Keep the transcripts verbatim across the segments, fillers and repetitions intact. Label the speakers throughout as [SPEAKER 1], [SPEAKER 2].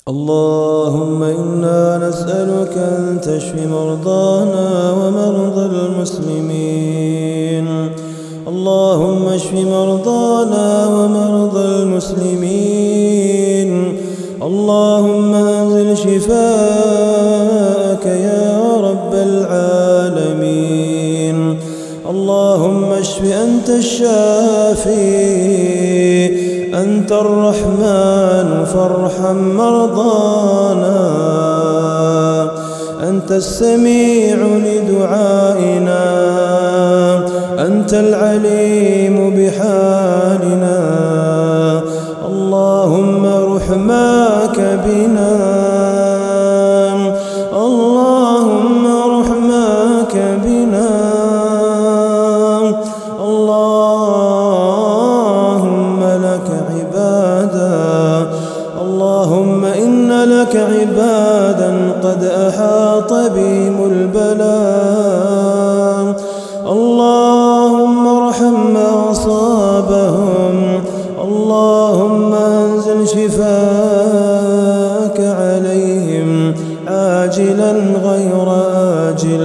[SPEAKER 1] اللهم إنا نسألك أن تشفي مرضانا ومرضى المسلمين. اللهم اشف مرضانا ومرضى المسلمين. اللهم أنزل شفاءك يا رب العالمين. اللهم اشف أنت الشافي، أنت الرحمن فارحم مرضانا. أنت السميع لدعائنا، أنت العليم بحالنا. اللهم رحماك بنا، اللهم رحماك بنا. اللهم لك عبادا، اللهم إن لك عبادا قد أحاط بهم البلاء. اللهم ارحم ما أصابهم. اللهم أنزل شفاءك عليهم عاجلا غير آجل.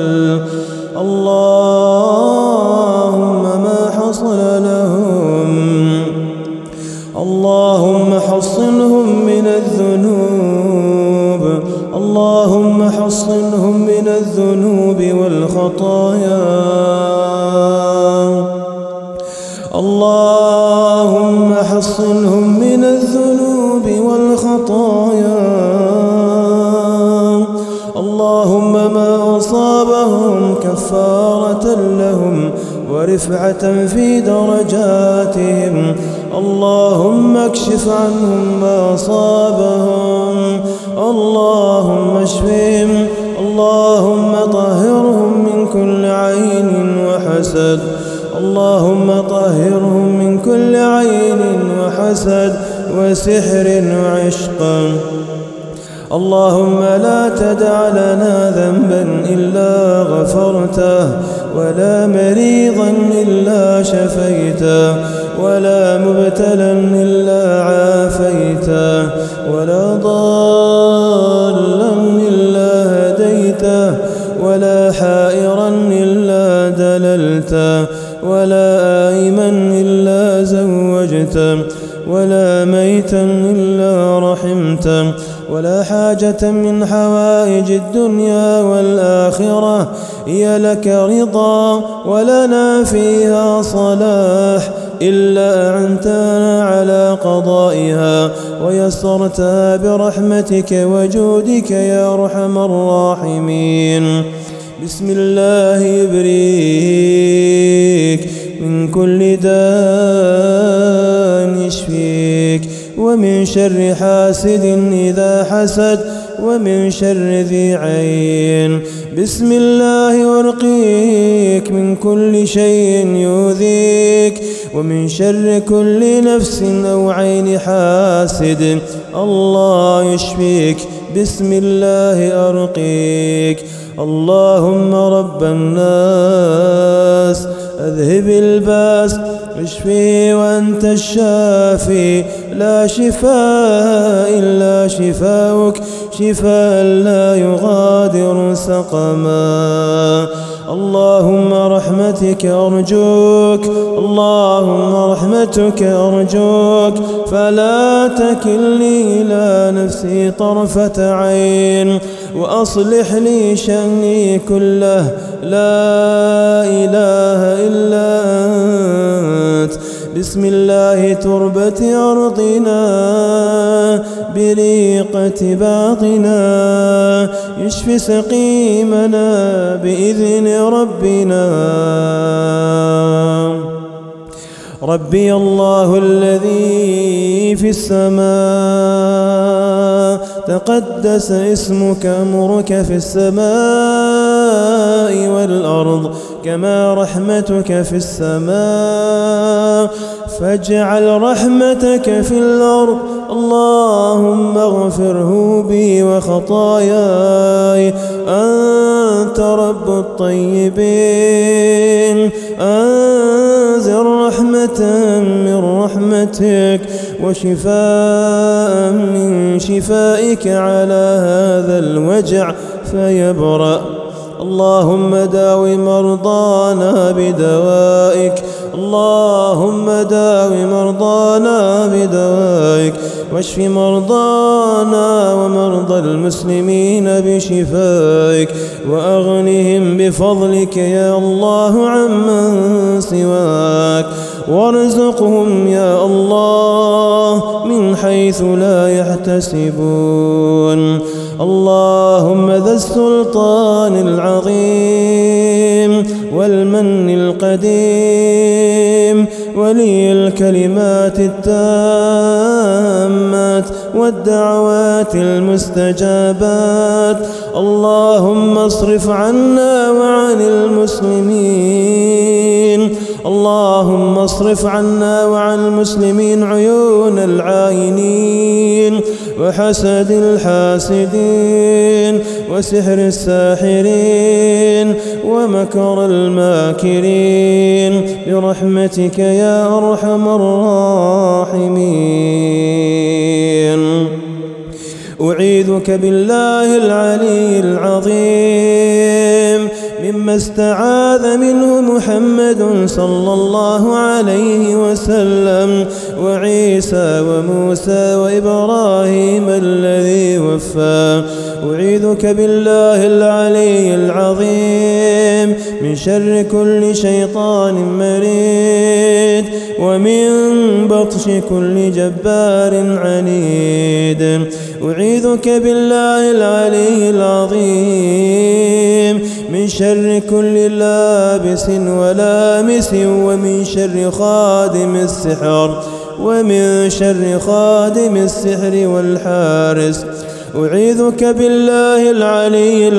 [SPEAKER 1] اللهم ما حصل لهم، اللهم حصنهم من الذنوب، اللهم حصنهم من الذنوب والخطايا. اللهم حصنهم من الذنوب والخطايا. اللهم ما أصابهم كفارة لهم ورفعة في درجاتهم. اللهم اكشف عنهم ما أصابهم. اللهم اشفهم. اللهم طهرهم من كل عين وحسد. اللهم طهرهم من كل عين وحسد وسحر وعشق. اللهم لا تدع لنا ذنبا إلا غفرته، ولا مريضا إلا شفيته، ولا مبتلا إلا عافيته، ولا ضالا إلا هديته، ولا حائرا إلا دللته، ولا آئما إلا زوجته، ولا ميتا إلا رحمته، ولا حاجة من حوائج الدنيا والآخرة هي لك رضا ولنا فيها صلاح إلا أعنتنا على قضائها ويسرتها برحمتك وجودك يا أرحم الراحمين. بسم الله يبريك من كل داء يشفيك، ومن شر حاسد إذا حسد، ومن شر ذي عين. بسم الله وارقيك من كل شيء يؤذيك، ومن شر كل نفس أو عين حاسد. الله يشفيك. بسم الله أرقيك. اللهم رب الناس أذهب الباس اشفي وأنت الشافي، لا شفاء إلا شفاؤك، شفاء لا يغادر سقما. اللهم رحمتك أرجوك، اللهم رحمتك أرجوك، فلا تكلني إلى نفسي طرفة عين، وأصلح لي شأني كله، لا إله إلا أنت. بسم الله تربة أرضنا بريقة باطنا، يشفي سقيمنا بإذن ربنا. ربي الله الذي في السماء، تقدس اسمك، أمرك في السماء السماء والأرض كما رحمتك في السماء، فاجعل رحمتك في الأرض. اللهم اغفره بي وخطاياي، أنت رب الطيبين. أنزل رحمة من رحمتك وشفاء من شفائك على هذا الوجع فيبرأ. اللهم داو مرضانا بدوائك، اللهم داو مرضانا بدوائك، واشف مرضانا ومرضى المسلمين بشفائك، وأغنهم بفضلك يا الله عمن سواك، وارزقهم يا الله من حيث لا يحتسبون. اللهم ذا السلطان العظيم والمن القديم، ولي الكلمات التامات والدعوات المستجابات، اللهم اصرف عنا وعن المسلمين اللهم اصرف عنا وعن المسلمين عيون العائنين، وحسد الحاسدين، وسحر الساحرين، ومكر الماكرين، برحمتك يا أرحم الراحمين. أعيذك بالله العلي العظيم مما استعاذ منه محمد صلى الله عليه وسلم، وعيسى وموسى وإبراهيم الذي وفى. أعيذك بالله العلي العظيم من شر كل شيطان مريد، ومن بطش كل جبار عنيد. أعيذك بالله العلي العظيم من شر كل لابس ولامس، ومن شر خادم السحر ومن شر خادم السحر والحارس. أعيذك بالله العلي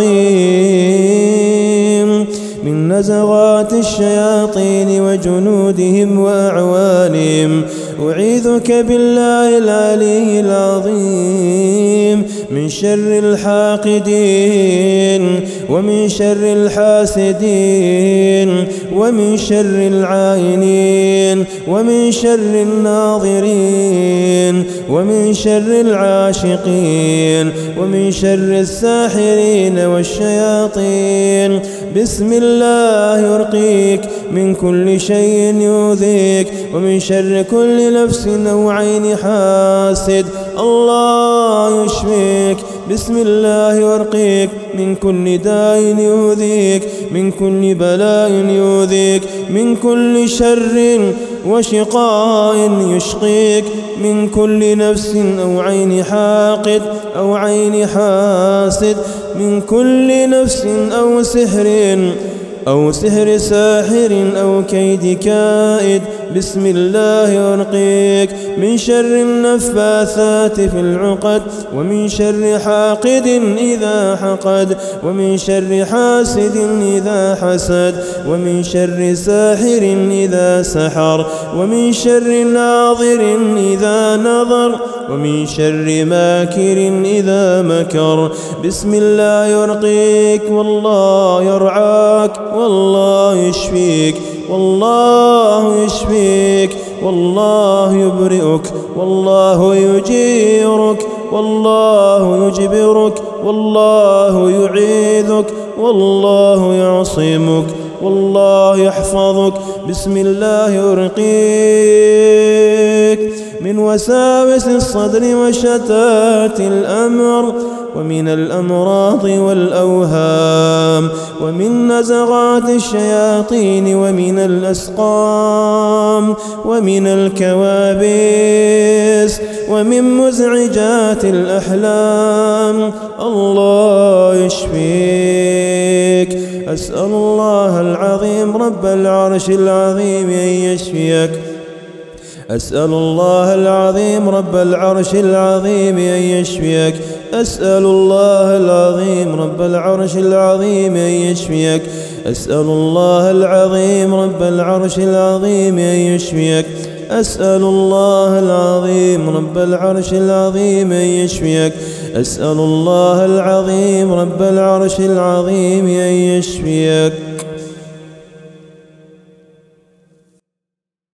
[SPEAKER 1] العظيم من نزغات الشياطين وجنودهم وأعوانهم. أعيذك بالله العلي العظيم من شر الحاقدين، ومن شر الحاسدين، ومن شر العائنين، ومن شر الناظرين، ومن شر العاشقين، ومن شر الساحرين والشياطين. بسم الله يرقيك من كل شيء يؤذيك، ومن شر كل نفس أو عين حاسد. الله يشفيك. بسم الله يرقيك من كل داء يؤذيك، من كل بلاء يؤذيك، من كل شر وشقاء يشقيك، من كل نفس أو عين حاقد أو عين حاسد، من كل نفس أو سحر أو سحر ساحر أو كيد كائد. بسم الله يرقيك من شر النفاثات في العقد، ومن شر حاقد إذا حقد، ومن شر حاسد إذا حسد، ومن شر ساحر إذا سحر، ومن شر ناظر إذا نظر، ومن شر ماكر إذا مكر. بسم الله يرقيك والله يرعاك، والله يشفيك، والله يشفيك، والله يبرئك، والله يجيرك، والله يجبرك، والله يعيذك، والله يعصمك، والله يحفظك. بسم الله يرقيك من وساوس الصدر وشتات الأمر، ومن الأمراض والأوهام، ومن نزغات الشياطين، ومن الأسقام، ومن الكوابيس، ومن مزعجات الأحلام. الله يشفيك. أسأل الله العظيم رب العرش العظيم أن يشفيك أسأل الله العظيم رب العرش العظيم أن يشفيك أسأل الله العظيم رب العرش العظيم أن يشفيك أسأل الله العظيم رب العرش العظيم أن يشفيك أسأل الله العظيم رب العرش العظيم أن يشفيك أسأل الله العظيم رب العرش العظيم أن يشفيك